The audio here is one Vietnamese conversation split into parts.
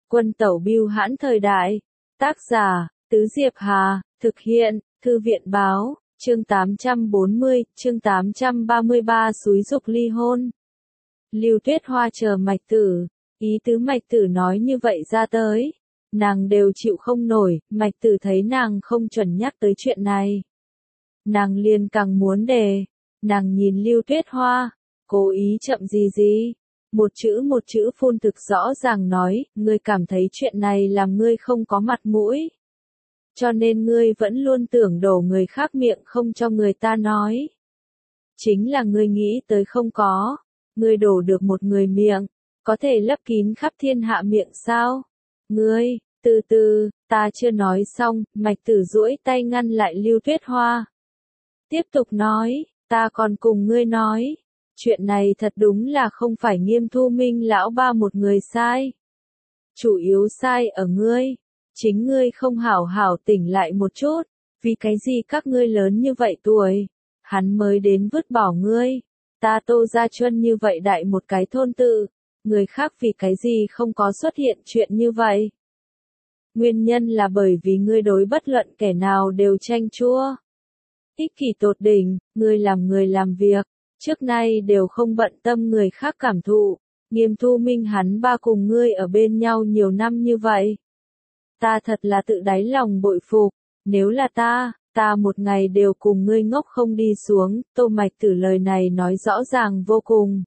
Quân tẩu bưu hãn thời đại. Tác giả, Tứ Diệp Hà, thực hiện, Thư viện báo, chương 840, chương 833 xúi giục ly hôn. Lưu Tuyết Hoa chờ Mạch Tử, ý tứ Mạch Tử nói như vậy ra tới. Nàng đều chịu không nổi, Mạch Tử thấy nàng không chuẩn nhắc tới chuyện này. Nàng liền càng muốn đề, nàng nhìn Lưu Tuyết Hoa, cố ý chậm gì, một chữ phun thực rõ ràng nói, ngươi cảm thấy chuyện này làm ngươi không có mặt mũi. Cho nên ngươi vẫn luôn tưởng đổ người khác miệng không cho người ta nói. Chính là ngươi nghĩ tới không có, ngươi đổ được một người miệng, có thể lấp kín khắp thiên hạ miệng sao? Ngươi, từ từ, ta chưa nói xong, Mạch Tử duỗi tay ngăn lại Lưu Tuyết Hoa. Tiếp tục nói, ta còn cùng ngươi nói, chuyện này thật đúng là không phải Nghiêm Thu Minh lão ba một người sai. Chủ yếu sai ở ngươi, chính ngươi không hảo hảo tỉnh lại một chút, vì cái gì các ngươi lớn như vậy tuổi, hắn mới đến vứt bỏ ngươi, ta Tô Gia Chuân như vậy đại một cái thôn tự, người khác vì cái gì không có xuất hiện chuyện như vậy. Nguyên nhân là bởi vì ngươi đối bất luận kẻ nào đều tranh chua. Ích kỷ tột đỉnh, ngươi làm việc, trước nay đều không bận tâm người khác cảm thụ. Nghiêm Thu Minh hắn ba cùng ngươi ở bên nhau nhiều năm như vậy. Ta thật là tự đáy lòng bội phục, nếu là ta một ngày đều cùng ngươi ngốc không đi xuống, Tô Mạch Tử lời này nói rõ ràng vô cùng.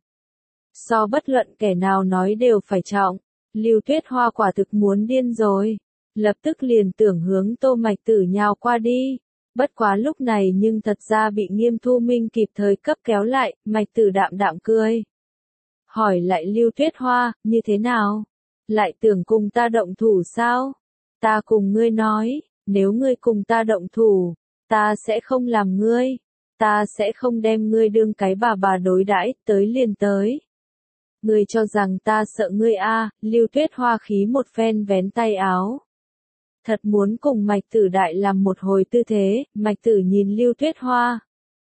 So bất luận kẻ nào nói đều phải trọng, Lưu Tuyết Hoa quả thực muốn điên rồi, lập tức liền tưởng hướng Tô Mạch Tử nhào qua đi. Bất quá lúc này nhưng thật ra bị Nghiêm Thu Minh kịp thời cấp kéo lại, Mạch Tử đạm đạm cười. Hỏi lại Lưu Tuyết Hoa, như thế nào? Lại tưởng cùng ta động thủ sao? Ta cùng ngươi nói, nếu ngươi cùng ta động thủ, ta sẽ không làm ngươi, ta sẽ không đem ngươi đương cái bà đối đãi, tới liền tới. Ngươi cho rằng ta sợ ngươi a? Lưu Tuyết Hoa khí một phen vén tay áo. Thật muốn cùng Mạch Tử đại làm một hồi tư thế, Mạch Tử nhìn Lưu Tuyết Hoa.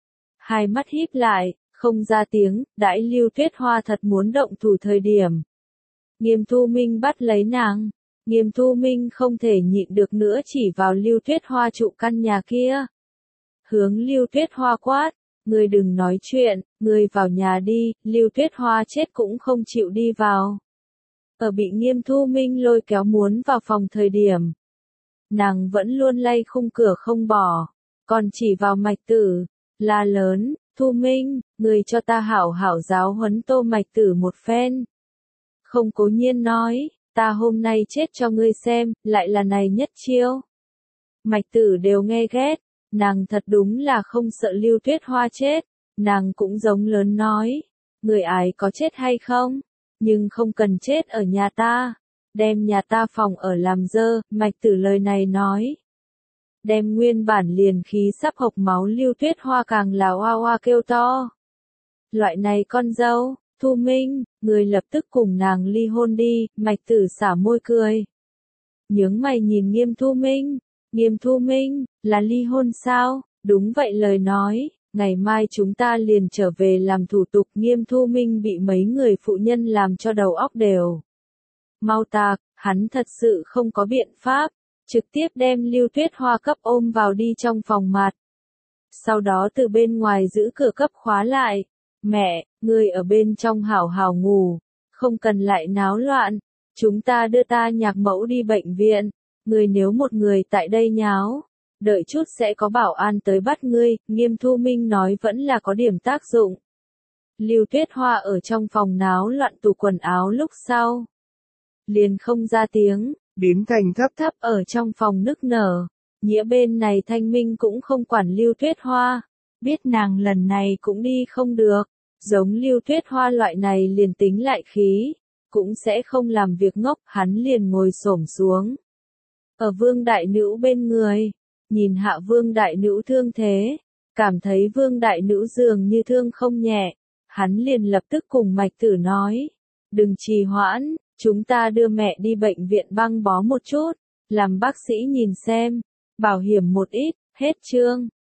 Hai mắt híp lại, không ra tiếng, đãi Lưu Tuyết Hoa thật muốn động thủ thời điểm. Nghiêm Thu Minh bắt lấy nàng. Nghiêm Thu Minh không thể nhịn được nữa chỉ vào Lưu Tuyết Hoa trụ căn nhà kia. Hướng Lưu Tuyết Hoa quát, ngươi đừng nói chuyện, ngươi vào nhà đi, Lưu Tuyết Hoa chết cũng không chịu đi vào. Ở bị Nghiêm Thu Minh lôi kéo muốn vào phòng thời điểm. Nàng vẫn luôn lay khung cửa không bỏ, còn chỉ vào Mạch Tử, la lớn, Thu Minh, người cho ta hảo hảo giáo huấn Tô Mạch Tử một phen. Không Cố Nhiên nói, ta hôm nay chết cho ngươi xem, lại là này nhất chiêu. Mạch Tử đều nghe ghét, nàng thật đúng là không sợ Lưu Tuyết Hoa chết, nàng cũng giống lớn nói, người ái có chết hay không, nhưng không cần chết ở nhà ta. Đem nhà ta phòng ở làm dơ, Mạch Tử lời này nói. Đem nguyên bản liền khí sắp hộc máu Lưu Tuyết Hoa càng là oa oa kêu to. Loại này con dâu, Thu Minh, người lập tức cùng nàng ly hôn đi, Mạch Tử xả môi cười. Nhướng mày nhìn Nghiêm Thu Minh, là ly hôn sao? Đúng vậy lời nói, ngày mai chúng ta liền trở về làm thủ tục. Nghiêm Thu Minh bị mấy người phụ nhân làm cho đầu óc đều. Mau tạc, hắn thật sự không có biện pháp, trực tiếp đem Lưu Tuyết Hoa cấp ôm vào đi trong phòng mặt. Sau đó từ bên ngoài giữ cửa cấp khóa lại. Mẹ, ngươi ở bên trong hảo hảo ngủ, không cần lại náo loạn, chúng ta đưa ta nhạc mẫu đi bệnh viện, ngươi nếu một người tại đây nháo, đợi chút sẽ có bảo an tới bắt ngươi. Nghiêm Thu Minh nói vẫn là có điểm tác dụng. Lưu Tuyết Hoa ở trong phòng náo loạn tủ quần áo lúc sau. Liền không ra tiếng, Đến thành thấp ở trong phòng nức nở. Nghĩa bên này Thanh Minh cũng không quản Lưu Tuyết Hoa, biết nàng lần này cũng đi không được, giống Lưu Tuyết Hoa loại này liền tính lại khí, cũng sẽ không làm việc ngốc, hắn liền ngồi xổm xuống. Ở Vương Đại Nữ bên người, nhìn hạ Vương Đại Nữ thương thế, cảm thấy Vương Đại Nữ dường như thương không nhẹ, hắn liền lập tức cùng Mạch Tử nói, đừng trì hoãn. Chúng ta đưa mẹ đi bệnh viện băng bó một chút, làm bác sĩ nhìn xem, bảo hiểm một ít, hết chương.